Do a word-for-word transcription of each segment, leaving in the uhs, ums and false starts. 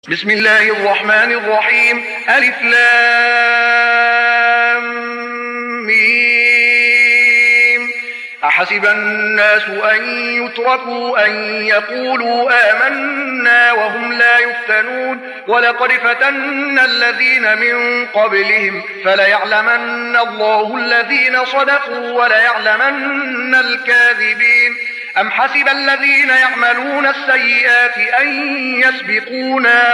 بسم الله الرحمن الرحيم. ألف لام ميم. أحسب الناس أن يتركوا أن يقولوا آمنا وهم لا يفتنون ولقد فتنا الذين من قبلهم فليعلمن الله الذين صدقوا وليعلمن الكاذبين. أم حسب الذين يعملون السيئات أن يسبقونا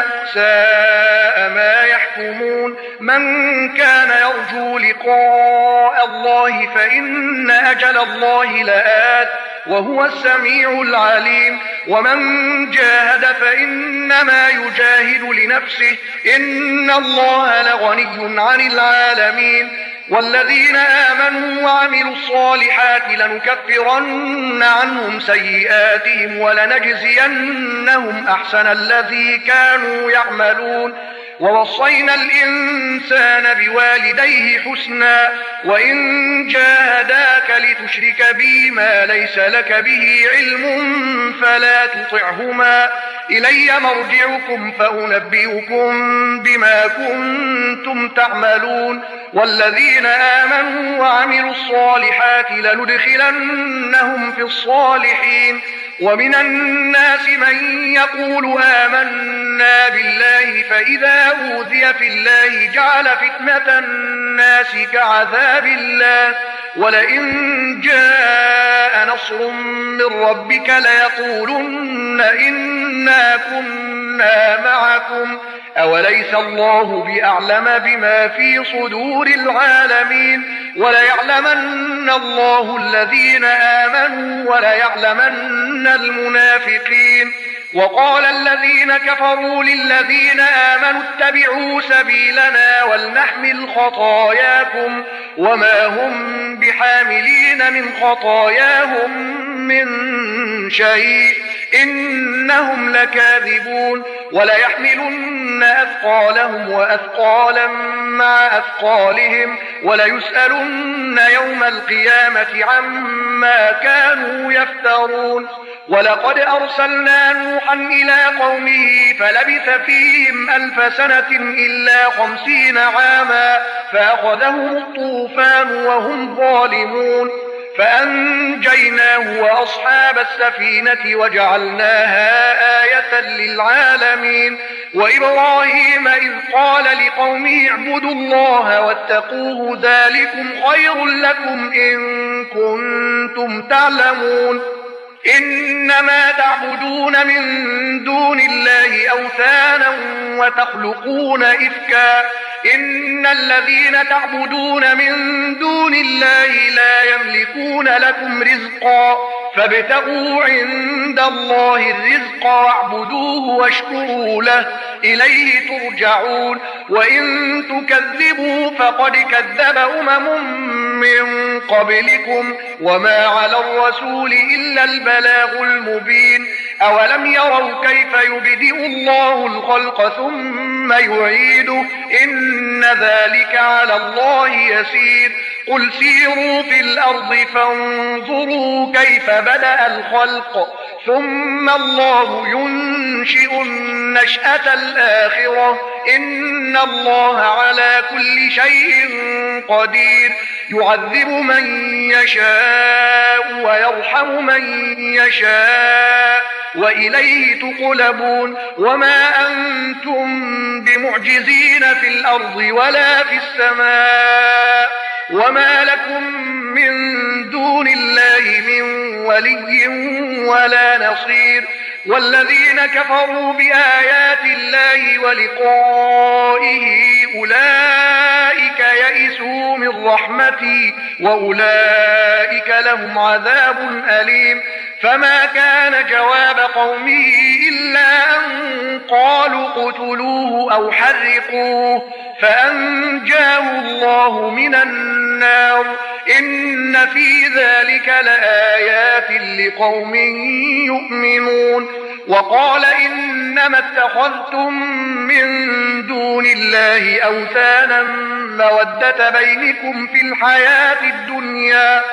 ساء ما يحكمون. من كان يرجو لقاء الله فإن أجل الله لآت وهو السميع العليم. ومن جاهد فإنما يجاهد لنفسه إن الله لغني عن العالمين. والذين آمنوا وعملوا الصالحات لنكفرن عنهم سيئاتهم ولنجزينهم أحسن الذي كانوا يعملون. ووصينا الإنسان بوالديه حسنا وإن جاهداك لتشرك بي ما ليس لك به علم فلا تطعهما إلي مرجعكم فأنبئكم بما كنتم تعملون. والذين آمنوا وعملوا الصالحات لندخلنهم في الصالحين. ومن الناس من يقول آمنا بالله فإذا أوذي في الله جعل فتنة الناس كعذاب الله ولئن جاء نصر من ربك ليقولن إنا كنا معكم أوليس الله بأعلم بما في صدور العالمين. وليعلمن الله الذين آمنوا وليعلمن المنافقين. وقال الذين كفروا للذين آمنوا اتبعوا سبيلنا ولنحمل خطاياكم وما هم بحاملين من خطاياهم من شيء إنهم لكاذبون. وليحملن أثقالهم وأثقالا مع أثقالهم وليسألن يوم القيامة عما كانوا يفترون. ولقد أرسلنا نوحا إلى قومه فلبث فيهم ألف سنة إلا خمسين عاما فأخذهم الطوفان وهم ظالمون فأنجيناه وأصحاب السفينة وجعلناها آية للعالمين. وإبراهيم إذ قال لقومه اعبدوا الله واتقوه ذلكم خير لكم إن كنتم تعلمون. إنما تعبدون من دون الله أوثانا وتخلقون إفكا إن الذين تعبدون من دون الله لا يملكون لكم رزقا فابتغوا عند الله الرزق واعبدوه واشكروا له إليه ترجعون. وإن تكذبوا فقد كذب أمم من قبلكم وما على الرسول إلا البلاغ المبين. أولم يروا كيف يبدئ الله الخلق ثم يعيده إن ذلك على الله يسير. قل سيروا في الأرض فانظروا كيف بدأ الخلق ثم الله ينشئ النشأة الآخرة إن الله على كل شيء قدير. يعذب من يشاء ويرحم من يشاء وإليه تقلبون. وما أنتم بمعجزين في الأرض ولا في السماء وما لكم من دون الله من ولي ولا نصير. والذين كفروا بآيات الله ولقائه أولئك يئسوا من رحمتي وأولئك لهم عذاب أليم. فما كان جواب قومه إلا أن قالوا اقتلوه أو حرقوه فأنجاه الله من النار إن في ذلك لآيات لقوم يؤمنون. وقال إنما اتخذتم من دون الله أوثانا مودة بينكم في الحياة الدنيا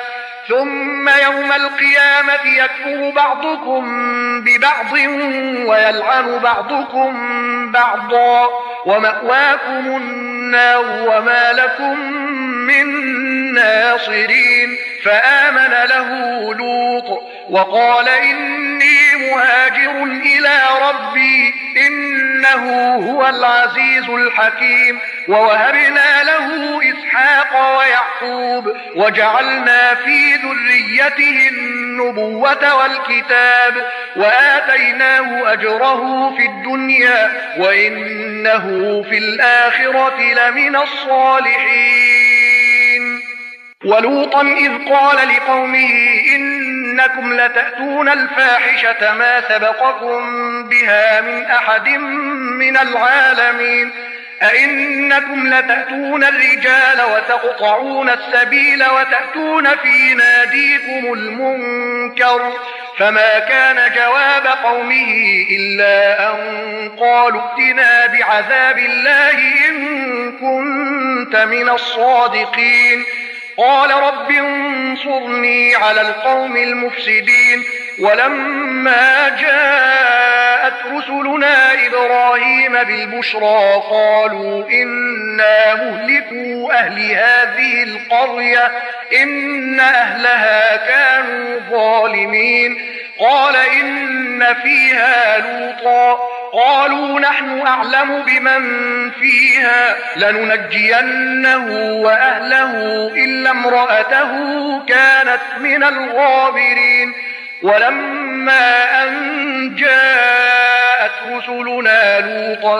ثم يوم القيامة يكفر بعضكم ببعض ويلعن بعضكم بعضا ومأواكم النار وما لكم من ناصرين. فآمن له لوط وقال إني مهاجر إلى ربي إنه هو العزيز الحكيم. ووهبنا له إسحاق ويعقوب وجعلنا في ذريته النبوة والكتاب وآتيناه أجره في الدنيا وإنه في الآخرة لمن الصالحين. ولوطا إذ قال لقومه إنكم لتأتون الفاحشة ما سبقكم بها من أحد من العالمين أئنكم لتأتون الرجال وتقطعون السبيل وتأتون في ناديكم المنكر. فما كان جواب قومه إلا أن قالوا ائتنا بعذاب الله إن كنت من الصادقين. قال رب انصرني على القوم المفسدين. ولما جاءت رسلنا إبراهيم بالبشرى قالوا إنا مهلكوا أهل هذه القرية إن أهلها كانوا ظالمين. قال إن فيها لوطا قالوا نحن أعلم بمن فيها لننجينه وأهله إلا امرأته كانت من الغابرين. ولما أن جاءت رسلنا لوطا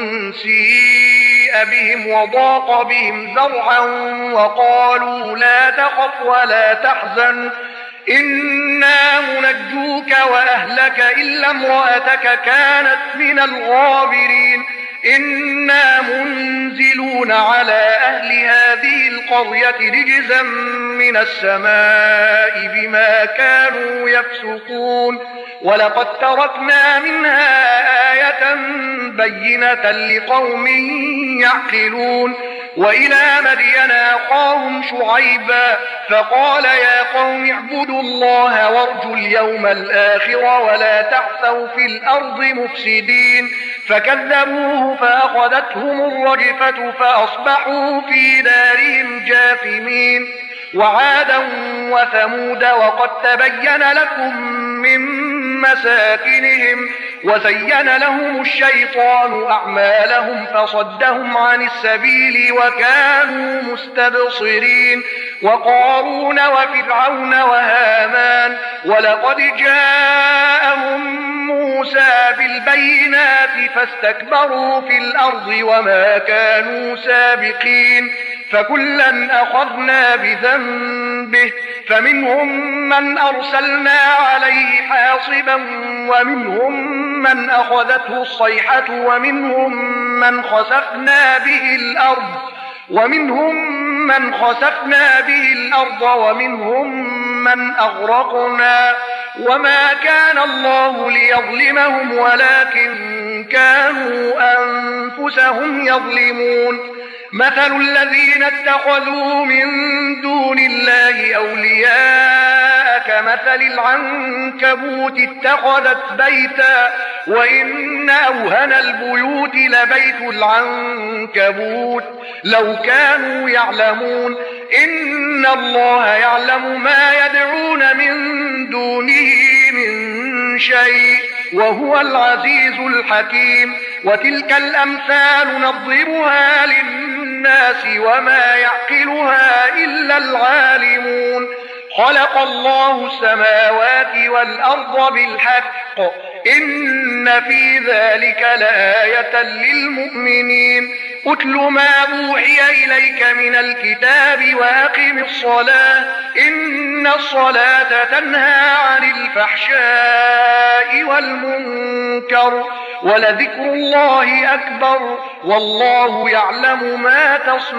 سيء بهم وضاق بهم ذرعا وقالوا لا تخف ولا تحزن إنا منجوك وأهلك إلا امرأتك كانت من الغابرين. إنا منزلون على أهل هذه القرية رجزا من السماء بما كانوا يفسقون. ولقد تركنا منها آية بينة لقوم يعقلون. وإلى مدين أخاهم شعيبا فقال يا قوم اعبدوا الله وارجوا اليوم الآخر ولا تعثوا في الأرض مفسدين. فكذبوه فأخذتهم الرجفة فأصبحوا في دارهم جاثمين. وعادا وثمود وقد تبين لكم من مساكنهم وزين لهم الشيطان أعمالهم فصدهم عن السبيل وكانوا مستبصرين. وقارون وفرعون وهامان ولقد جاءهم موسى بالبينات فاستكبروا في الأرض وما كانوا سابقين. فكلا أخذنا بذنبه فمنهم من أرسلنا عليه حاصبا ومنهم من أخذته الصيحة ومنهم من خسفنا به الأرض ومنهم من خسفنا به الأرض ومنهم من أغرقنا. وما كان الله ليظلمهم ولكن كانوا أنفسهم يظلمون. مثل الذين اتخذوا من دون الله أولياء كمثل العنكبوت اتخذت بيتا وإن أوهن البيوت لبيت العنكبوت لو كانوا يعلمون. إن الله يعلم ما يدعون من دونه من شيء وهو العزيز الحكيم. وتلك الأمثال نضربها للناس وما يعقلها إلا العالمون. خلق الله السماوات والأرض بالحق إن في ذلك لآية للمؤمنين. أتل ما أوحي إليك من الكتاب وأقم الصلاة إن الصلاة تنهى عن الفحشاء والمنكر ولذكر الله أكبر والله يعلم ما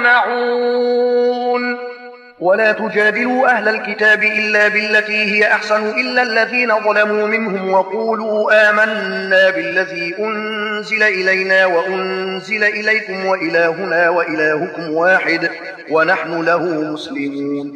تصنعون. ولا تجادلوا أهل الكتاب إلا بالتي هي أحسن إلا الذين ظلموا منهم وقولوا آمنا بالذي أنزل إلينا وأنزل إليكم وإلهنا وإلهكم واحد ونحن له مسلمون.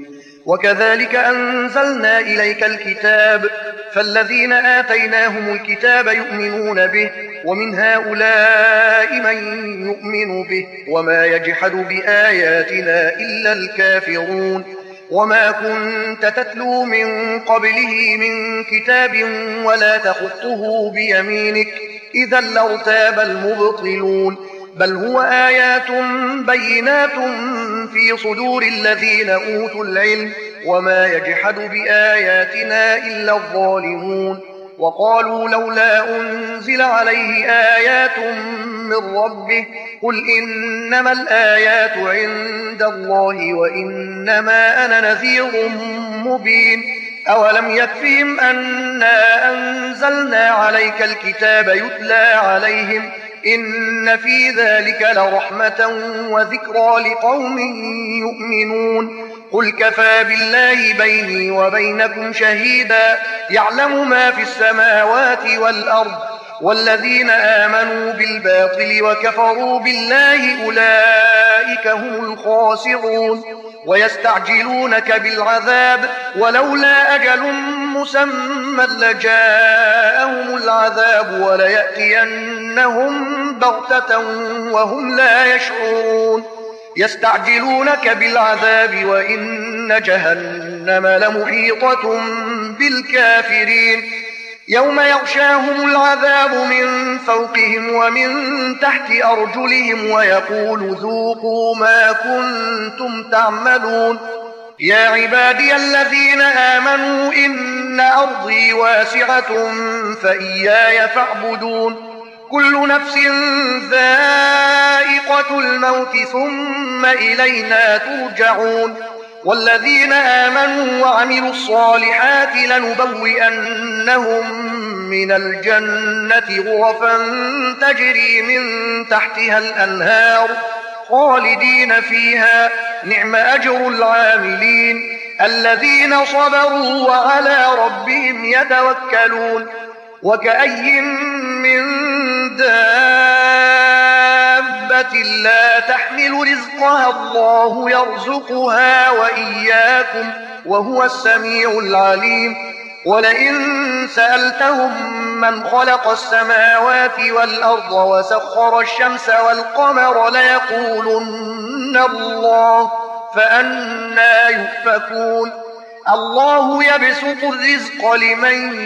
وكذلك أنزلنا إليك الكتاب فالذين آتيناهم الكتاب يؤمنون به ومن هؤلاء من يؤمن به وما يجحد بآياتنا إلا الكافرون وما كنت تتلو من قبله من كتاب ولا تخطه بيمينك إذا لارتاب المبطلون بل هو آيات بينات في صدور الذين أوتوا العلم وما يجحد بآياتنا إلا الظالمون وقالوا لولا أنزل عليه آيات من ربه قل إنما الآيات عند الله وإنما أنا نذير مبين أولم يكفهم أنا أنزلنا عليك الكتاب يتلى عليهم إن في ذلك لرحمة وذكرى لقوم يؤمنون قل كفى بالله بيني وبينكم شهيدا يعلم ما في السماوات والأرض والذين آمنوا بالباطل وكفروا بالله أولئك هم الخاسرون ويستعجلونك بالعذاب ولولا أجل مسمى لجاءهم العذاب وليأتينهم بغتة وهم لا يشعرون يستعجلونك بالعذاب وإن جهنم لمحيطة بالكافرين يوم يغشاهم العذاب من فوقهم ومن تحت أرجلهم ويقول ذوقوا ما كنتم تعملون يا عبادي الذين آمنوا إن أرضي واسعة فإياي فاعبدون كل نفس ذائقة الموت ثم إلينا ترجعون والذين آمنوا وعملوا الصالحات لنبوئنهم من الجنة غرفا تجري من تحتها الأنهار خالدين فيها نعم أجر العاملين الذين صبروا وعلى ربهم يتوكلون وكأي من دابة لا تحمل رزقها الله يرزقها وإياكم وهو السميع العليم ولئن سألتهم من خلق السماوات والأرض وسخر الشمس والقمر ليقولن الله فأنى يؤفكون الله يبسط الرزق لمن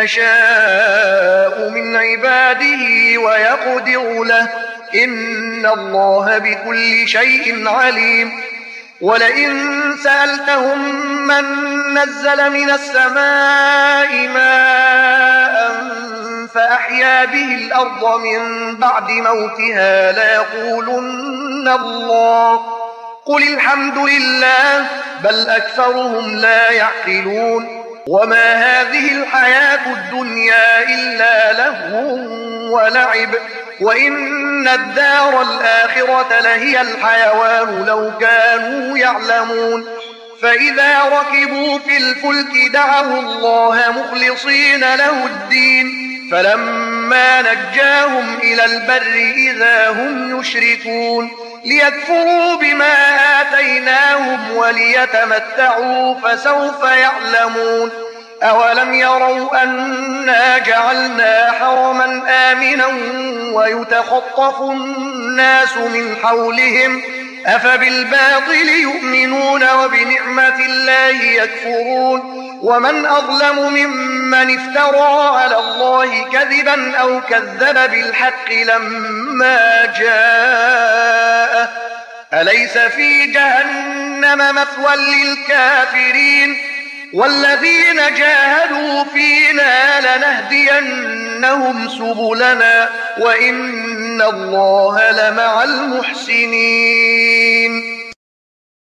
يشاء من عباده ويقدر له إن الله بكل شيء عليم ولئن سألتهم من نزل من السماء ماء فأحيا به الأرض من بعد موتها ليقولن الله قل الحمد لله بل أكثرهم لا يعقلون وما هذه الحياة الدنيا إلا لهو ولعب وإن الدار الآخرة لهي الحيوان لو كانوا يعلمون فإذا ركبوا في الفلك دعوا الله مخلصين له الدين فلما نجاهم إلى البر إذا هم يشركون ليكفروا بما آتيناهم وليتمتعوا فسوف يعلمون أولم يروا أنا جعلنا حرما آمنا ويتخطف الناس من حولهم أفبالباطل يؤمنون وبنعمة الله يكفرون ومن أظلم ممن افترى على الله كذبا أو كذب بالحق لما جاءه أليس في جهنم مثوى للكافرين والذين جاهدوا فينا لنهدينهم سبلنا وإن الله لمع المحسنين